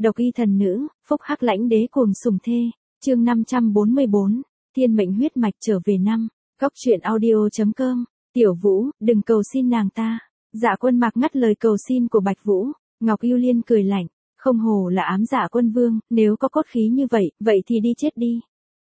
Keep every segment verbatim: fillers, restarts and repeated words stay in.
Độc y thần nữ, phúc hắc lãnh đế cuồng sủng thê, chương năm trăm bốn mươi bốn, thiên mệnh huyết mạch trở về năm, góc truyện audio chấm com, Tiểu Vũ, đừng cầu xin nàng ta. Dạ Quân Mạc ngắt lời cầu xin của Bạch Vũ, Ngọc Yêu Liên cười lạnh, không hồ là ám Dạ Quân Vương, nếu có cốt khí như vậy, vậy thì đi chết đi.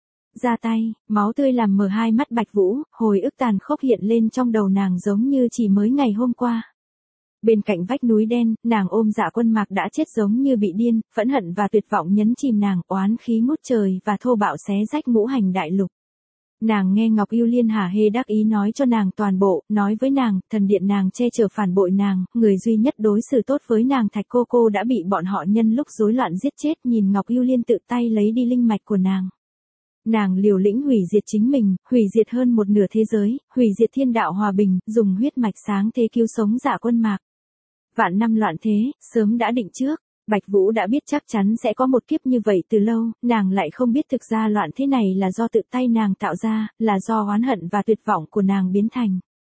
Ra tay, máu tươi làm mờ hai mắt Bạch Vũ, hồi ức tàn khốc hiện lên trong đầu nàng giống như chỉ mới ngày hôm qua. Bên cạnh vách núi đen, nàng ôm Dạ Quân Mạc đã chết giống như bị điên, phẫn hận và tuyệt vọng nhấn chìm nàng, oán khí ngút trời và thô bạo xé rách ngũ hành đại lục. Nàng nghe Ngọc Yêu Liên hả hê đắc ý nói cho nàng toàn bộ, nói với nàng, thần điện nàng che chở phản bội nàng, người duy nhất đối xử tốt với nàng Thạch Cô Cô đã bị bọn họ nhân lúc rối loạn giết chết, nhìn Ngọc Yêu Liên tự tay lấy đi linh mạch của nàng. Nàng liều lĩnh hủy diệt chính mình, hủy diệt hơn một nửa thế giới, hủy diệt thiên đạo hòa bình, dùng huyết mạch sáng thế cứu sống Dạ Quân Mạc. Vạn năm loạn thế, sớm đã định trước, Bạch Vũ đã biết chắc chắn sẽ có một kiếp như vậy từ lâu, nàng lại không biết thực ra loạn thế này là do tự tay nàng tạo ra, là do oán hận và tuyệt vọng của nàng biến thành.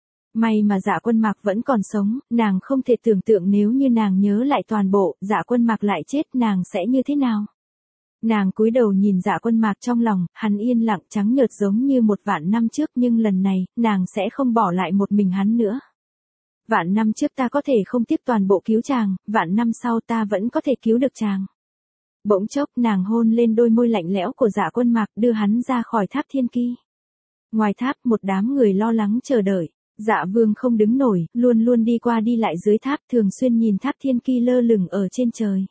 May mà Dạ Quân Mạc vẫn còn sống, nàng không thể tưởng tượng nếu như nàng nhớ lại toàn bộ, Dạ Quân Mạc lại chết nàng sẽ như thế nào. Nàng cúi đầu nhìn Dạ Quân Mạc trong lòng, hắn yên lặng trắng nhợt giống như một vạn năm trước nhưng lần này, nàng sẽ không bỏ lại một mình hắn nữa. Vạn năm trước ta có thể không tiếp toàn bộ cứu chàng, vạn năm sau ta vẫn có thể cứu được chàng. Bỗng chốc nàng hôn lên đôi môi lạnh lẽo của Dạ Quân Mạc đưa hắn ra khỏi tháp thiên ki. Ngoài tháp một đám người lo lắng chờ đợi, Dạ Vương không đứng nổi, luôn luôn đi qua đi lại dưới tháp thường xuyên nhìn tháp thiên ki lơ lửng ở trên trời.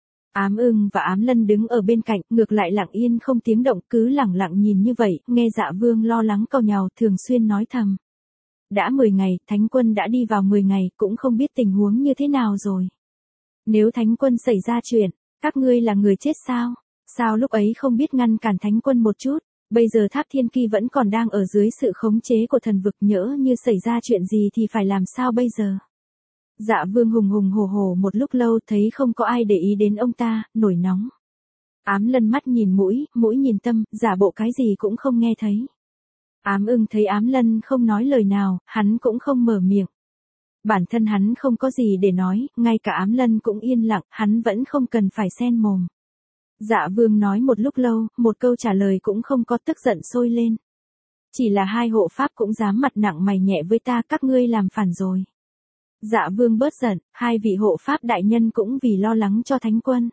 Ám Ưng và Ám Lân đứng ở bên cạnh, ngược lại lặng yên không tiếng động cứ lẳng lặng nhìn như vậy, nghe Dạ Vương lo lắng cau nhàu thường xuyên nói thầm. Đã mười ngày, Thánh Quân đã đi vào mười ngày, cũng không biết tình huống như thế nào rồi. Nếu Thánh Quân xảy ra chuyện, các ngươi là người chết sao? Sao lúc ấy không biết ngăn cản Thánh Quân một chút? Bây giờ tháp thiên ki vẫn còn đang ở dưới sự khống chế của thần vực, nhỡ như xảy ra chuyện gì thì phải làm sao bây giờ? Dạ Vương hùng hùng hổ hổ một lúc lâu thấy không có ai để ý đến ông ta, nổi nóng. Ám Lân mắt nhìn mũi, mũi nhìn tâm, giả bộ cái gì cũng không nghe thấy. Ám Ưng thấy Ám Lân không nói lời nào, hắn cũng không mở miệng. Bản thân hắn không có gì để nói, ngay cả Ám Lân cũng yên lặng, hắn vẫn không cần phải xen mồm. Dạ Vương nói một lúc lâu, một câu trả lời cũng không có, tức giận sôi lên. Chỉ là hai hộ pháp cũng dám mặt nặng mày nhẹ với ta, các ngươi làm phản rồi. Dạ Vương bớt giận, hai vị hộ pháp đại nhân cũng vì lo lắng cho Thánh Quân.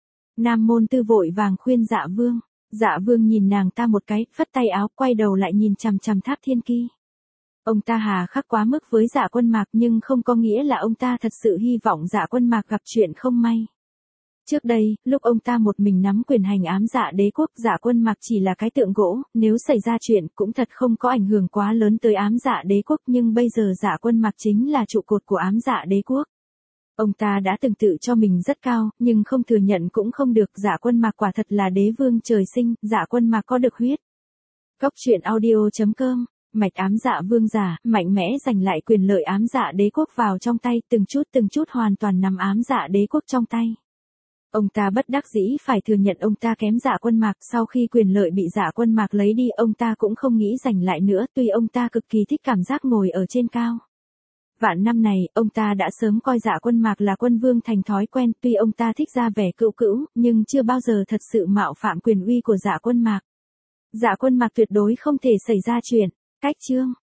Nam Môn Tư vội vàng khuyên Dạ Vương. Dạ Vương nhìn nàng ta một cái, phất tay áo, quay đầu lại nhìn chằm chằm tháp thiên ki. Ông ta hà khắc quá mức với Dạ Quân Mạc nhưng không có nghĩa là ông ta thật sự hy vọng Dạ Quân Mạc gặp chuyện không may. Trước đây, lúc ông ta một mình nắm quyền hành ám Dạ Đế quốc, Dạ Quân Mạc chỉ là cái tượng gỗ, nếu xảy ra chuyện cũng thật không có ảnh hưởng quá lớn tới ám Dạ Đế quốc, nhưng bây giờ Dạ Quân Mạc chính là trụ cột của ám Dạ Đế quốc. Ông ta đã từng tự cho mình rất cao, nhưng không thừa nhận cũng không được, Dạ Quân Mạc quả thật là đế vương trời sinh, Dạ Quân Mạc có được huyết. Góc truyện audio chấm com, mạch ám Dạ Vương giả, mạnh mẽ giành lại quyền lợi ám Dạ Đế quốc vào trong tay, từng chút từng chút hoàn toàn nắm ám Dạ Đế quốc trong tay. Ông ta bất đắc dĩ phải thừa nhận ông ta kém Dạ Quân Mạc, sau khi quyền lợi bị Dạ Quân Mạc lấy đi, ông ta cũng không nghĩ giành lại nữa, tuy ông ta cực kỳ thích cảm giác ngồi ở trên cao. Vạn năm này, ông ta đã sớm coi Dạ Quân Mạc là quân vương thành thói quen, tuy ông ta thích ra vẻ cữu cữu, nhưng chưa bao giờ thật sự mạo phạm quyền uy của Dạ Quân Mạc. Dạ Quân Mạc tuyệt đối không thể xảy ra chuyện. Cách chương